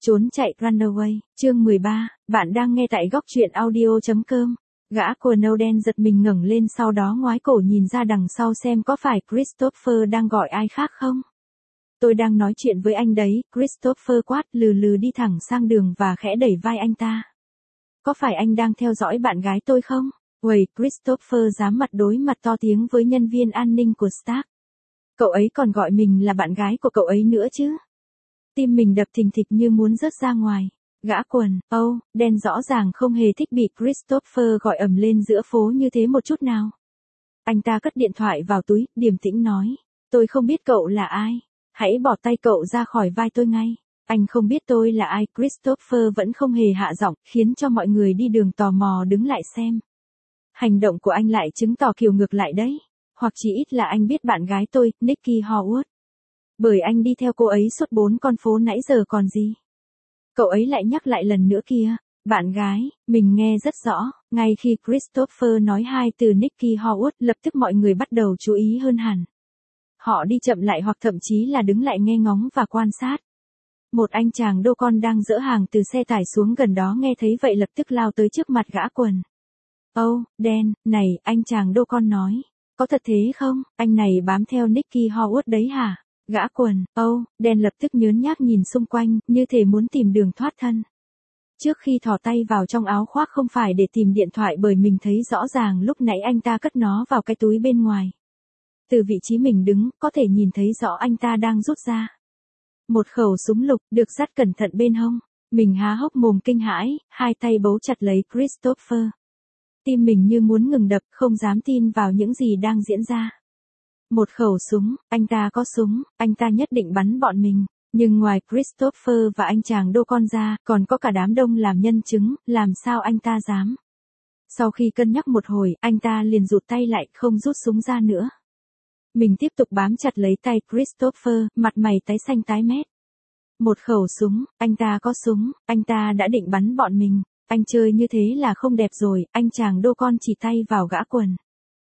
Trốn chạy Runaway, chương 13, bạn đang nghe tại góc truyện audio.com. Gã quần nâu đen giật mình ngẩng lên, sau đó ngoái cổ nhìn ra đằng sau xem có phải Christopher đang gọi ai khác không. Tôi đang nói chuyện với anh đấy, Christopher quát, lừ lừ đi thẳng sang đường và khẽ đẩy vai anh ta. Có phải anh đang theo dõi bạn gái tôi không? Uầy, Christopher dám mặt đối mặt to tiếng với nhân viên an ninh của Stark. Cậu ấy còn gọi mình là bạn gái của cậu ấy nữa chứ? Tim mình đập thình thịch như muốn rớt ra ngoài. Gã quần, đen rõ ràng không hề thích bị Christopher gọi ầm lên giữa phố như thế một chút nào. Anh ta cất điện thoại vào túi, điềm tĩnh nói. Tôi không biết cậu là ai. Hãy bỏ tay cậu ra khỏi vai tôi ngay. Anh không biết tôi là ai. Christopher vẫn không hề hạ giọng, khiến cho mọi người đi đường tò mò đứng lại xem. Hành động của anh lại chứng tỏ kiểu ngược lại đấy. Hoặc chỉ ít là anh biết bạn gái tôi, Nikki Howard. Bởi anh đi theo cô ấy suốt 4 con phố nãy giờ còn gì. Cậu ấy lại nhắc lại lần nữa kia. Bạn gái, mình nghe rất rõ. Ngay khi Christopher nói hai từ Nikki Howard, lập tức mọi người bắt đầu chú ý hơn hẳn. Họ đi chậm lại hoặc thậm chí là đứng lại nghe ngóng và quan sát. Một anh chàng đô con đang dỡ hàng từ xe tải xuống gần đó nghe thấy vậy lập tức lao tới trước mặt gã quần. Dan, này, anh chàng đô con nói. Có thật thế không? Anh này bám theo Nikki Howard đấy hả? Gã quần, Dan lập tức nhớn nhác nhìn xung quanh, như thể muốn tìm đường thoát thân. Trước khi thò tay vào trong áo khoác không phải để tìm điện thoại, bởi mình thấy rõ ràng lúc nãy anh ta cất nó vào cái túi bên ngoài. Từ vị trí mình đứng, có thể nhìn thấy rõ anh ta đang rút ra một khẩu súng lục, được dắt cẩn thận bên hông. Mình há hốc mồm kinh hãi, hai tay bấu chặt lấy Christopher. Tim mình như muốn ngừng đập, không dám tin vào những gì đang diễn ra. Một khẩu súng, anh ta có súng, anh ta nhất định bắn bọn mình. Nhưng ngoài Christopher và anh chàng đô con ra, còn có cả đám đông làm nhân chứng, làm sao anh ta dám. Sau khi cân nhắc một hồi, anh ta liền rụt tay lại, không rút súng ra nữa. Mình tiếp tục bám chặt lấy tay Christopher, mặt mày tái xanh tái mét. Một khẩu súng, anh ta có súng, anh ta đã định bắn bọn mình. Anh chơi như thế là không đẹp rồi, anh chàng đô con chỉ tay vào gã quần.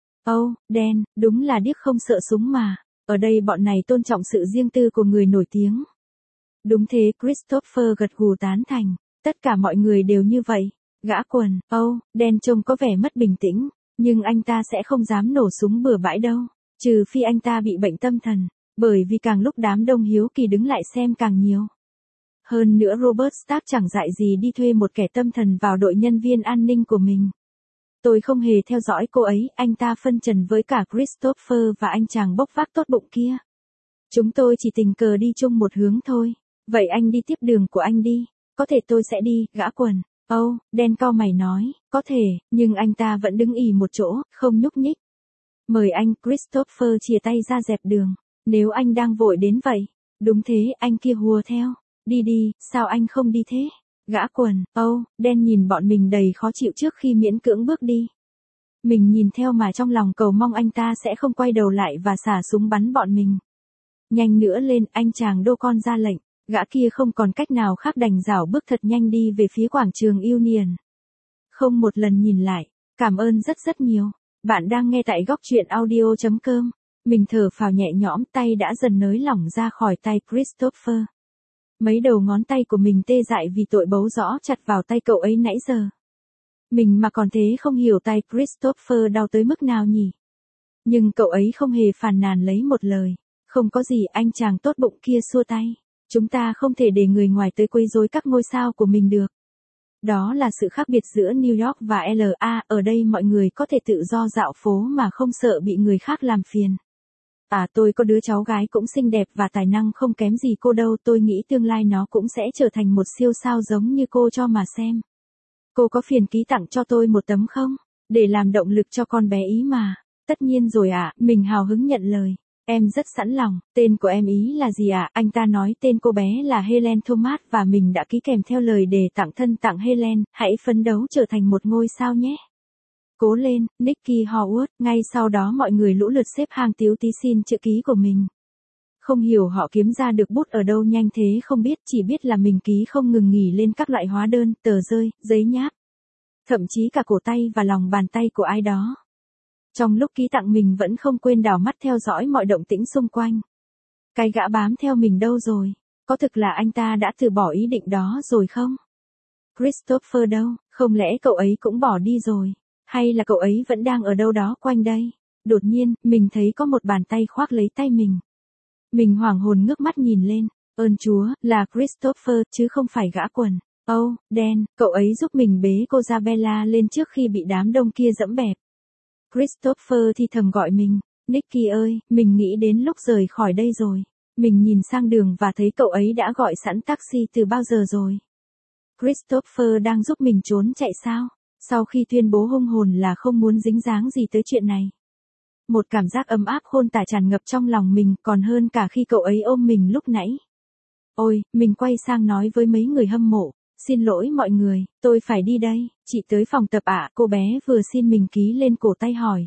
Dan, đúng là điếc không sợ súng mà. Ở đây bọn này tôn trọng sự riêng tư của người nổi tiếng. Đúng thế, Christopher gật gù tán thành. Tất cả mọi người đều như vậy. Gã quần, Dan trông có vẻ mất bình tĩnh. Nhưng anh ta sẽ không dám nổ súng bừa bãi đâu. Trừ phi anh ta bị bệnh tâm thần. Bởi vì càng lúc đám đông hiếu kỳ đứng lại xem càng nhiều. Hơn nữa Robert Stark chẳng dại gì đi thuê một kẻ tâm thần vào đội nhân viên an ninh của mình. Tôi không hề theo dõi cô ấy, anh ta phân trần với cả Christopher và anh chàng bốc vác tốt bụng kia. Chúng tôi chỉ tình cờ đi chung một hướng thôi. Vậy anh đi tiếp đường của anh đi. Có thể tôi sẽ đi, gã quần. Dan cau mày nói, có thể, nhưng anh ta vẫn đứng ì một chỗ, không nhúc nhích. Mời anh, Christopher chìa tay ra dẹp đường. Nếu anh đang vội đến vậy. Đúng thế, anh kia hùa theo. Đi đi, sao anh không đi thế? Gã quần, Dan nhìn bọn mình đầy khó chịu trước khi miễn cưỡng bước đi. Mình nhìn theo mà trong lòng cầu mong anh ta sẽ không quay đầu lại và xả súng bắn bọn mình. Nhanh nữa lên, anh chàng đô con ra lệnh. Gã kia không còn cách nào khác đành rảo bước thật nhanh đi về phía quảng trường Union. Không một lần nhìn lại. Cảm ơn rất rất nhiều. Bạn đang nghe tại góc truyện audio.com. Mình thở phào nhẹ nhõm, tay đã dần nới lỏng ra khỏi tay Christopher. Mấy đầu ngón tay của mình tê dại vì tội bấu rõ chặt vào tay cậu ấy nãy giờ. Mình mà còn thế không hiểu tay Christopher đau tới mức nào nhỉ. Nhưng cậu ấy không hề phàn nàn lấy một lời. Không có gì, anh chàng tốt bụng kia xua tay. Chúng ta không thể để người ngoài tới quấy rối các ngôi sao của mình được. Đó là sự khác biệt giữa New York và LA, ở đây mọi người có thể tự do dạo phố mà không sợ bị người khác làm phiền. Tôi có đứa cháu gái cũng xinh đẹp và tài năng không kém gì cô đâu, tôi nghĩ tương lai nó cũng sẽ trở thành một siêu sao giống như cô cho mà xem. Cô có phiền ký tặng cho tôi một tấm không? Để làm động lực cho con bé ý mà. Tất nhiên rồi mình hào hứng nhận lời. Em rất sẵn lòng. Tên của em ý là gì ạ? Anh ta nói tên cô bé là Helen Thomas và mình đã ký kèm theo lời đề tặng thân tặng Helen. Hãy phấn đấu trở thành một ngôi sao nhé. Cố lên, Nikki Howard. Ngay sau đó mọi người lũ lượt xếp hàng tíu tí xin chữ ký của mình. Không hiểu họ kiếm ra được bút ở đâu nhanh thế không biết, chỉ biết là mình ký không ngừng nghỉ lên các loại hóa đơn, tờ rơi, giấy nháp. Thậm chí cả cổ tay và lòng bàn tay của ai đó. Trong lúc ký tặng mình vẫn không quên đảo mắt theo dõi mọi động tĩnh xung quanh. Cái gã bám theo mình đâu rồi? Có thực là anh ta đã từ bỏ ý định đó rồi không? Christopher đâu, không lẽ cậu ấy cũng bỏ đi rồi? Hay là cậu ấy vẫn đang ở đâu đó quanh đây? Đột nhiên, mình thấy có một bàn tay khoác lấy tay mình. Mình hoảng hồn ngước mắt nhìn lên. Ơn Chúa, là Christopher, chứ không phải gã quần. Dan, cậu ấy giúp mình bế cô Isabella lên trước khi bị đám đông kia dẫm bẹp. Christopher thì thầm gọi mình. Nicky ơi, mình nghĩ đến lúc rời khỏi đây rồi. Mình nhìn sang đường và thấy cậu ấy đã gọi sẵn taxi từ bao giờ rồi. Christopher đang giúp mình trốn chạy sao? Sau khi tuyên bố hung hồn là không muốn dính dáng gì tới chuyện này. Một cảm giác ấm áp khôn tả tràn ngập trong lòng mình còn hơn cả khi cậu ấy ôm mình lúc nãy. Ôi, mình quay sang nói với mấy người hâm mộ. Xin lỗi mọi người, tôi phải đi đây, chị tới phòng tập ạ, cô bé vừa xin mình ký lên cổ tay hỏi.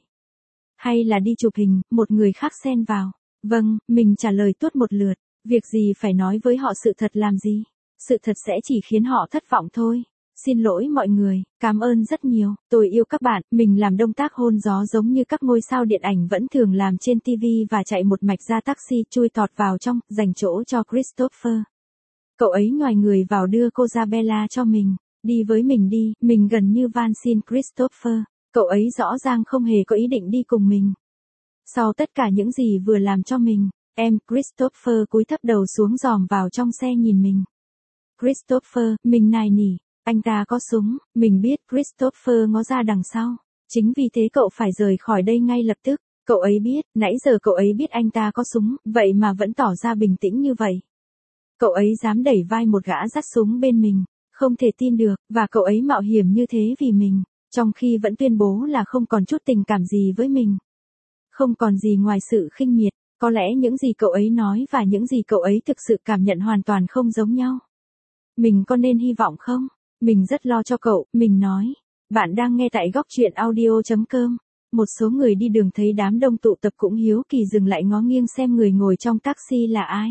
Hay là đi chụp hình, một người khác xen vào. Vâng, mình trả lời tuốt một lượt, việc gì phải nói với họ sự thật làm gì, sự thật sẽ chỉ khiến họ thất vọng thôi. Xin lỗi mọi người, cảm ơn rất nhiều, tôi yêu các bạn, mình làm động tác hôn gió giống như các ngôi sao điện ảnh vẫn thường làm trên TV và chạy một mạch ra taxi chui tọt vào trong, dành chỗ cho Christopher. Cậu ấy nhoài người vào đưa cô Isabella cho mình, đi với mình đi, mình gần như van xin Christopher, cậu ấy rõ ràng không hề có ý định đi cùng mình. Sau tất cả những gì vừa làm cho mình, Christopher cúi thấp đầu xuống dòm vào trong xe nhìn mình. Christopher, mình nài nỉ, anh ta có súng, mình biết Christopher ngó ra đằng sau. Chính vì thế cậu phải rời khỏi đây ngay lập tức. Cậu ấy biết, nãy giờ cậu ấy biết anh ta có súng, vậy mà vẫn tỏ ra bình tĩnh như vậy. Cậu ấy dám đẩy vai một gã dắt súng bên mình, không thể tin được, và cậu ấy mạo hiểm như thế vì mình, trong khi vẫn tuyên bố là không còn chút tình cảm gì với mình. Không còn gì ngoài sự khinh miệt, có lẽ những gì cậu ấy nói và những gì cậu ấy thực sự cảm nhận hoàn toàn không giống nhau. Mình có nên hy vọng không? Mình rất lo cho cậu, mình nói. Bạn đang nghe tại góc truyện audio.com. Một số người đi đường thấy đám đông tụ tập cũng hiếu kỳ dừng lại ngó nghiêng xem người ngồi trong taxi là ai.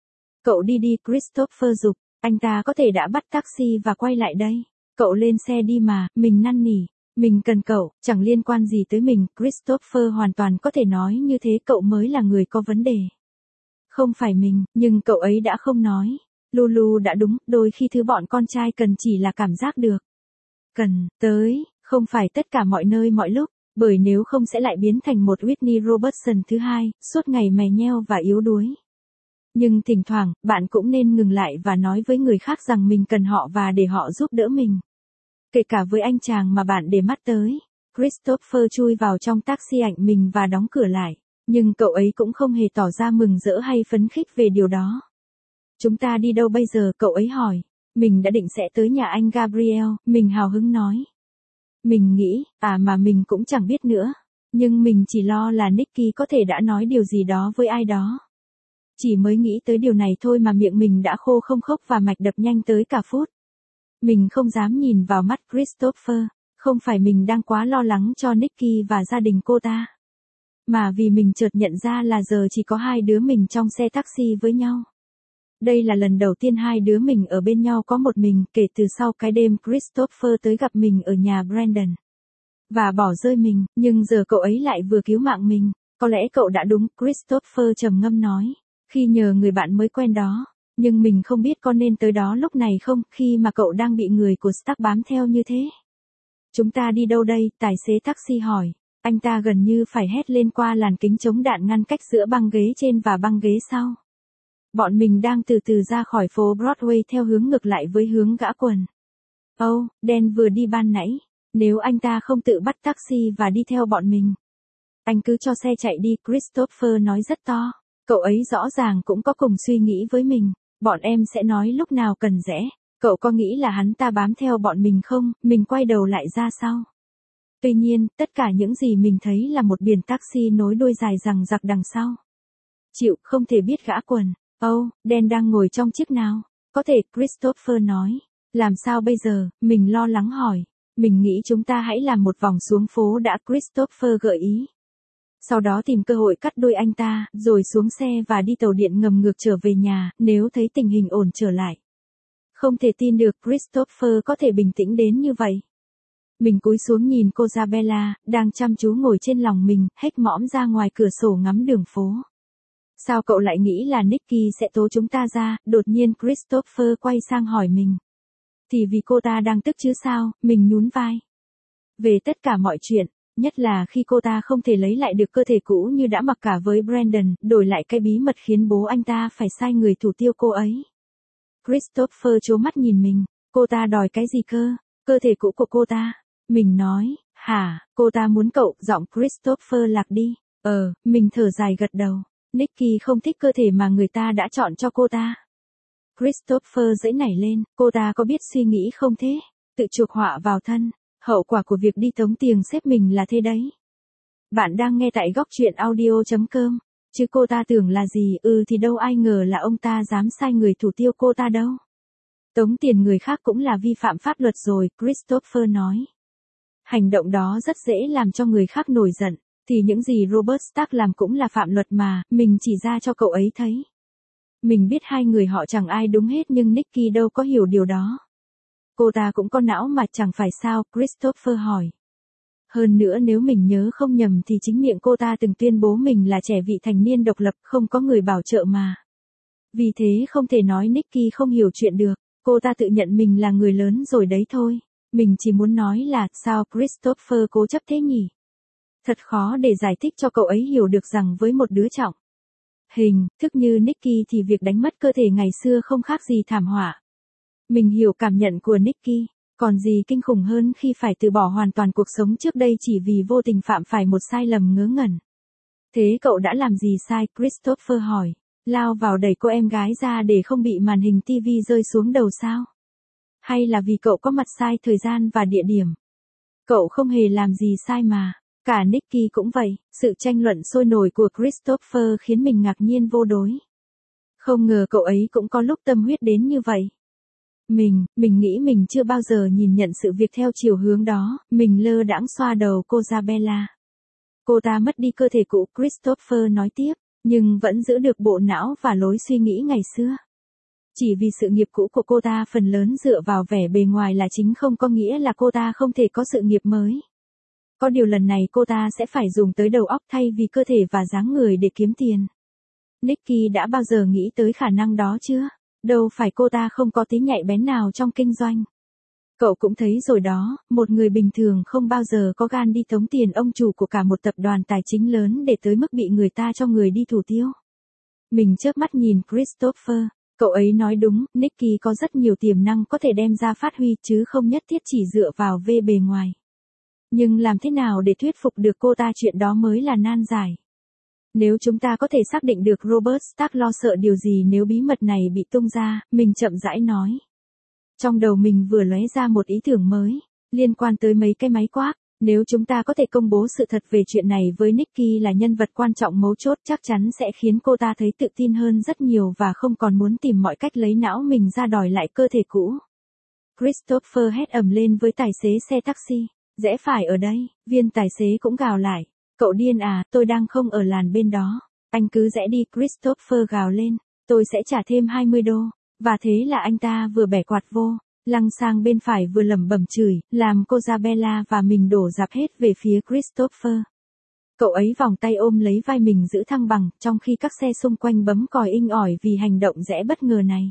Cậu đi đi, Christopher giục, anh ta có thể đã bắt taxi và quay lại đây. Cậu lên xe đi mà, mình năn nỉ. Mình cần cậu, chẳng liên quan gì tới mình, Christopher hoàn toàn có thể nói như thế, cậu mới là người có vấn đề. Không phải mình, nhưng cậu ấy đã không nói. Lulu đã đúng, đôi khi thứ bọn con trai cần chỉ là cảm giác được. Cần, tới, không phải tất cả mọi nơi mọi lúc, bởi nếu không sẽ lại biến thành một Whitney Robertson thứ hai, suốt ngày mè nheo và yếu đuối. Nhưng thỉnh thoảng, bạn cũng nên ngừng lại và nói với người khác rằng mình cần họ và để họ giúp đỡ mình. Kể cả với anh chàng mà bạn để mắt tới. Christopher chui vào trong taxi ảnh mình và đóng cửa lại. Nhưng cậu ấy cũng không hề tỏ ra mừng rỡ hay phấn khích về điều đó. Chúng ta đi đâu bây giờ, cậu ấy hỏi. Mình đã định sẽ tới nhà anh Gabriel, mình hào hứng nói. Mình nghĩ, mà mình cũng chẳng biết nữa. Nhưng mình chỉ lo là Nicky có thể đã nói điều gì đó với ai đó. Chỉ mới nghĩ tới điều này thôi mà miệng mình đã khô không khốc và mạch đập nhanh tới cả phút. Mình không dám nhìn vào mắt Christopher, không phải mình đang quá lo lắng cho Nicky và gia đình cô ta. Mà vì mình chợt nhận ra là giờ chỉ có hai đứa mình trong xe taxi với nhau. Đây là lần đầu tiên hai đứa mình ở bên nhau có một mình kể từ sau cái đêm Christopher tới gặp mình ở nhà Brandon. Và bỏ rơi mình, nhưng giờ cậu ấy lại vừa cứu mạng mình. Có lẽ cậu đã đúng, Christopher trầm ngâm nói, khi nhờ người bạn mới quen đó. Nhưng mình không biết có nên tới đó lúc này không, khi mà cậu đang bị người của Stark bám theo như thế. Chúng ta đi đâu đây, tài xế taxi hỏi. Anh ta gần như phải hét lên qua làn kính chống đạn ngăn cách giữa băng ghế trên và băng ghế sau. Bọn mình đang từ từ ra khỏi phố Broadway theo hướng ngược lại với hướng gã quần. Dan vừa đi ban nãy. Nếu anh ta không tự bắt taxi và đi theo bọn mình. Anh cứ cho xe chạy đi, Christopher nói rất to. Cậu ấy rõ ràng cũng có cùng suy nghĩ với mình. Bọn em sẽ nói lúc nào cần rẽ. Cậu có nghĩ là hắn ta bám theo bọn mình không? Mình quay đầu lại ra sau. Tuy nhiên, tất cả những gì mình thấy là một biển taxi nối đuôi dài dằng dặc đằng sau. Chịu, không thể biết gã quần. Dan đang ngồi trong chiếc nào? Có thể, Christopher nói. Làm sao bây giờ? Mình lo lắng hỏi. Mình nghĩ chúng ta hãy làm một vòng xuống phố đã, Christopher gợi ý. Sau đó tìm cơ hội cắt đuôi anh ta, rồi xuống xe và đi tàu điện ngầm ngược trở về nhà, nếu thấy tình hình ổn trở lại. Không thể tin được Christopher có thể bình tĩnh đến như vậy. Mình cúi xuống nhìn cô Isabella, đang chăm chú ngồi trên lòng mình, hét mõm ra ngoài cửa sổ ngắm đường phố. Sao cậu lại nghĩ là Nicky sẽ tố chúng ta ra? Đột nhiên Christopher quay sang hỏi mình. Thì vì cô ta đang tức chứ sao, mình nhún vai. Về tất cả mọi chuyện, nhất là khi cô ta không thể lấy lại được cơ thể cũ như đã mặc cả với Brandon, đổi lại cái bí mật khiến bố anh ta phải sai người thủ tiêu cô ấy. Christopher trố mắt nhìn mình, cô ta đòi cái gì cơ? Cơ thể cũ của cô ta. Mình nói, hả, cô ta muốn cậu, giọng Christopher lạc đi. Mình thở dài gật đầu. Nicky không thích cơ thể mà người ta đã chọn cho cô ta. Christopher giãy nảy lên, cô ta có biết suy nghĩ không thế? Tự chuộc họa vào thân. Hậu quả của việc đi tống tiền sếp mình là thế đấy. Bạn đang nghe tại góc truyện audio.com. Chứ cô ta tưởng là gì, thì đâu ai ngờ là ông ta dám sai người thủ tiêu cô ta đâu. Tống tiền người khác cũng là vi phạm pháp luật rồi, Christopher nói. Hành động đó rất dễ làm cho người khác nổi giận, thì những gì Robert Stark làm cũng là phạm luật mà, mình chỉ ra cho cậu ấy thấy. Mình biết hai người họ chẳng ai đúng hết nhưng Nicky đâu có hiểu điều đó. Cô ta cũng có não mà chẳng phải sao, Christopher hỏi. Hơn nữa nếu mình nhớ không nhầm thì chính miệng cô ta từng tuyên bố mình là trẻ vị thành niên độc lập, không có người bảo trợ mà. Vì thế không thể nói Nicky không hiểu chuyện được, cô ta tự nhận mình là người lớn rồi đấy thôi. Mình chỉ muốn nói là, sao Christopher cố chấp thế nhỉ? Thật khó để giải thích cho cậu ấy hiểu được rằng với một đứa trọng hình, thức như Nicky thì việc đánh mất cơ thể ngày xưa không khác gì thảm họa. Mình hiểu cảm nhận của Nicky, còn gì kinh khủng hơn khi phải từ bỏ hoàn toàn cuộc sống trước đây chỉ vì vô tình phạm phải một sai lầm ngớ ngẩn. Thế cậu đã làm gì sai? Christopher hỏi. Lao vào đẩy cô em gái ra để không bị màn hình TV rơi xuống đầu sao? Hay là vì cậu có mặt sai thời gian và địa điểm? Cậu không hề làm gì sai mà. Cả Nicky cũng vậy, sự tranh luận sôi nổi của Christopher khiến mình ngạc nhiên vô đối. Không ngờ cậu ấy cũng có lúc tâm huyết đến như vậy. Mình nghĩ mình chưa bao giờ nhìn nhận sự việc theo chiều hướng đó, mình lơ đãng xoa đầu cô Isabella. Cô ta mất đi cơ thể cũ, Christopher nói tiếp, nhưng vẫn giữ được bộ não và lối suy nghĩ ngày xưa. Chỉ vì sự nghiệp cũ của cô ta phần lớn dựa vào vẻ bề ngoài là chính không có nghĩa là cô ta không thể có sự nghiệp mới. Có điều lần này cô ta sẽ phải dùng tới đầu óc thay vì cơ thể và dáng người để kiếm tiền. Nicky đã bao giờ nghĩ tới khả năng đó chưa? Đâu phải cô ta không có tí nhạy bén nào trong kinh doanh. Cậu cũng thấy rồi đó, một người bình thường không bao giờ có gan đi tống tiền ông chủ của cả một tập đoàn tài chính lớn để tới mức bị người ta cho người đi thủ tiêu. Mình chớp mắt nhìn Christopher, cậu ấy nói đúng, Nicky có rất nhiều tiềm năng có thể đem ra phát huy chứ không nhất thiết chỉ dựa vào vẻ bề ngoài. Nhưng làm thế nào để thuyết phục được cô ta chuyện đó mới là nan giải. Nếu chúng ta có thể xác định được Robert Stark lo sợ điều gì nếu bí mật này bị tung ra, mình chậm rãi nói. Trong đầu mình vừa lóe ra một ý tưởng mới, liên quan tới mấy cái máy quát. Nếu chúng ta có thể công bố sự thật về chuyện này với Nicky là nhân vật quan trọng mấu chốt chắc chắn sẽ khiến cô ta thấy tự tin hơn rất nhiều và không còn muốn tìm mọi cách lấy não mình ra đòi lại cơ thể cũ. Christopher hét ầm lên với tài xế xe taxi, rẽ phải ở đây, viên tài xế cũng gào lại. Cậu điên à, tôi đang không ở làn bên đó. Anh cứ rẽ đi, Christopher gào lên, tôi sẽ trả thêm 20 đô. Và thế là anh ta vừa bẻ quạt vô, lăng sang bên phải vừa lẩm bẩm chửi, làm cô Isabella và mình đổ dạp hết về phía Christopher. Cậu ấy vòng tay ôm lấy vai mình giữ thăng bằng, trong khi các xe xung quanh bấm còi inh ỏi vì hành động rẽ bất ngờ này.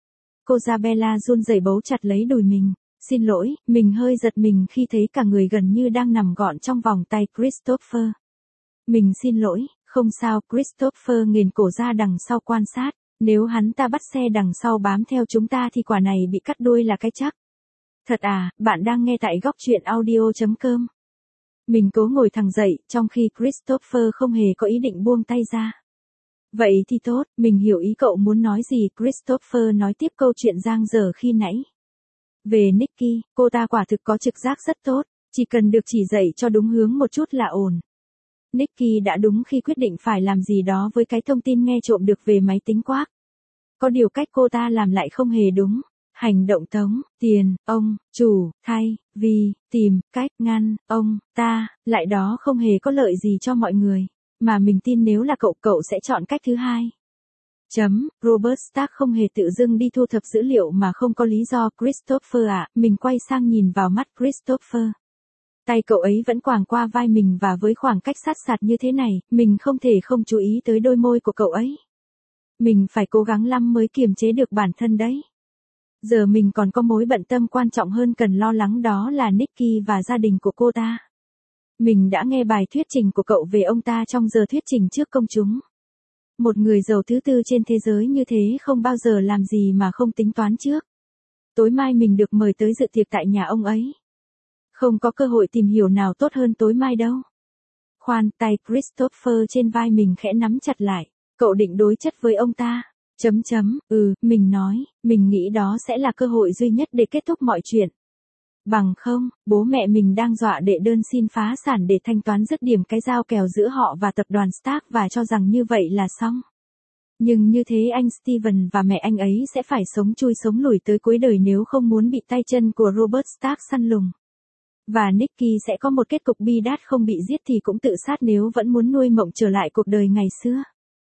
Cô Isabella run rẩy bấu chặt lấy đùi mình. Xin lỗi, mình hơi giật mình khi thấy cả người gần như đang nằm gọn trong vòng tay Christopher. Mình xin lỗi, không sao, Christopher nghiền cổ ra đằng sau quan sát. Nếu hắn ta bắt xe đằng sau bám theo chúng ta thì quả này bị cắt đuôi là cái chắc. Thật à, bạn đang nghe tại góc truyện audio.com. Mình cố ngồi thẳng dậy, trong khi Christopher không hề có ý định buông tay ra. Vậy thì tốt, mình hiểu ý cậu muốn nói gì, Christopher nói tiếp câu chuyện dang dở khi nãy. Về Nicky, cô ta quả thực có trực giác rất tốt, chỉ cần được chỉ dạy cho đúng hướng một chút là ổn. Nicky đã đúng khi quyết định phải làm gì đó với cái thông tin nghe trộm được về máy tính quát. Có điều cách cô ta làm lại không hề đúng. Hành động tống tiền ông chủ thay vì tìm cách ngăn ông ta, lại đó không hề có lợi gì cho mọi người. Mà mình tin nếu là cậu sẽ chọn cách thứ hai. Robert Stark không hề tự dưng đi thu thập dữ liệu mà không có lý do. Christopher ạ, mình quay sang nhìn vào mắt Christopher. Tay cậu ấy vẫn quàng qua vai mình và với khoảng cách sát sạt như thế này, mình không thể không chú ý tới đôi môi của cậu ấy. Mình phải cố gắng lắm mới kiềm chế được bản thân đấy. Giờ mình còn có mối bận tâm quan trọng hơn cần lo lắng, đó là Nikki và gia đình của cô ta. Mình đã nghe bài thuyết trình của cậu về ông ta trong giờ thuyết trình trước công chúng. Một người giàu thứ tư trên thế giới như thế không bao giờ làm gì mà không tính toán trước. Tối mai mình được mời tới dự tiệc tại nhà ông ấy. Không có cơ hội tìm hiểu nào tốt hơn tối mai đâu. Khoan, tay Christopher trên vai mình khẽ nắm chặt lại. Cậu định đối chất với ông ta. Mình nói, mình nghĩ đó sẽ là cơ hội duy nhất để kết thúc mọi chuyện. Bằng không, bố mẹ mình đang dọa đệ đơn xin phá sản để thanh toán dứt điểm cái giao kèo giữa họ và tập đoàn Stark và cho rằng như vậy là xong. Nhưng như thế anh Steven và mẹ anh ấy sẽ phải sống chui sống lủi tới cuối đời nếu không muốn bị tay chân của Robert Stark săn lùng. Và Nicky sẽ có một kết cục bi đát, không bị giết thì cũng tự sát nếu vẫn muốn nuôi mộng trở lại cuộc đời ngày xưa.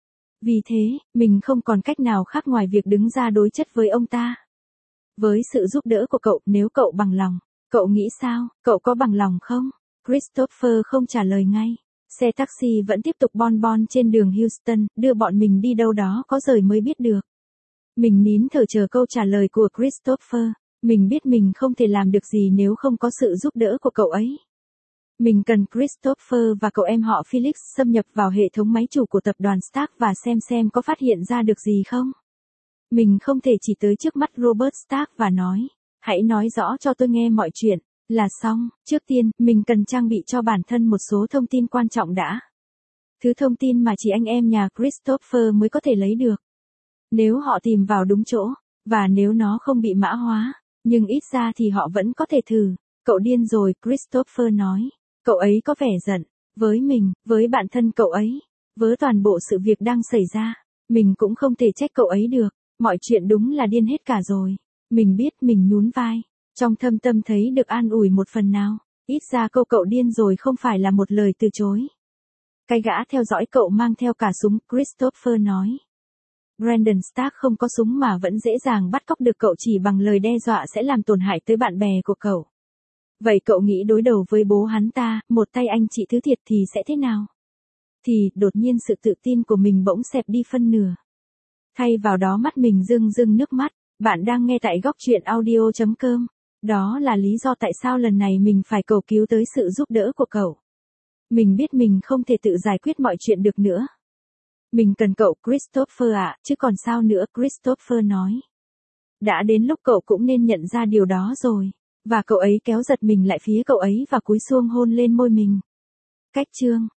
Vì thế, mình không còn cách nào khác ngoài việc đứng ra đối chất với ông ta. Với sự giúp đỡ của cậu, nếu cậu bằng lòng. Cậu nghĩ sao, cậu có bằng lòng không? Christopher không trả lời ngay. Xe taxi vẫn tiếp tục bon bon trên đường Houston, đưa bọn mình đi đâu đó có rời mới biết được. Mình nín thở chờ câu trả lời của Christopher. Mình biết mình không thể làm được gì nếu không có sự giúp đỡ của cậu ấy. Mình cần Christopher và cậu em họ Felix xâm nhập vào hệ thống máy chủ của tập đoàn Stark và xem có phát hiện ra được gì không. Mình không thể chỉ tới trước mắt Robert Stark và nói, hãy nói rõ cho tôi nghe mọi chuyện, là xong. Trước tiên, mình cần trang bị cho bản thân một số thông tin quan trọng đã. Thứ thông tin mà chỉ anh em nhà Christopher mới có thể lấy được. Nếu họ tìm vào đúng chỗ, và nếu nó không bị mã hóa, nhưng ít ra thì họ vẫn có thể thử. Cậu điên rồi, Christopher nói. Cậu ấy có vẻ giận. Với mình, với bản thân cậu ấy, với toàn bộ sự việc đang xảy ra. Mình cũng không thể trách cậu ấy được. Mọi chuyện đúng là điên hết cả rồi. Mình biết, mình nhún vai. Trong thâm tâm thấy được an ủi một phần nào. Ít ra câu cậu điên rồi không phải là một lời từ chối. Cái gã theo dõi cậu mang theo cả súng, Christopher nói. Brandon Stark không có súng mà vẫn dễ dàng bắt cóc được cậu chỉ bằng lời đe dọa sẽ làm tổn hại tới bạn bè của cậu. Vậy cậu nghĩ đối đầu với bố hắn ta, một tay anh chị thứ thiệt thì sẽ thế nào? Thì, đột nhiên sự tự tin của mình bỗng xẹp đi phân nửa. Thay vào đó mắt mình rưng rưng nước mắt. Bạn đang nghe tại góc truyện audio.com. Đó là lý do tại sao lần này mình phải cầu cứu tới sự giúp đỡ của cậu. Mình biết mình không thể tự giải quyết mọi chuyện được nữa. Mình cần cậu, Christopher ạ, chứ còn sao nữa, Christopher nói. Đã đến lúc cậu cũng nên nhận ra điều đó rồi. Và cậu ấy kéo giật mình lại phía cậu ấy và cúi xuống hôn lên môi mình. Cách chương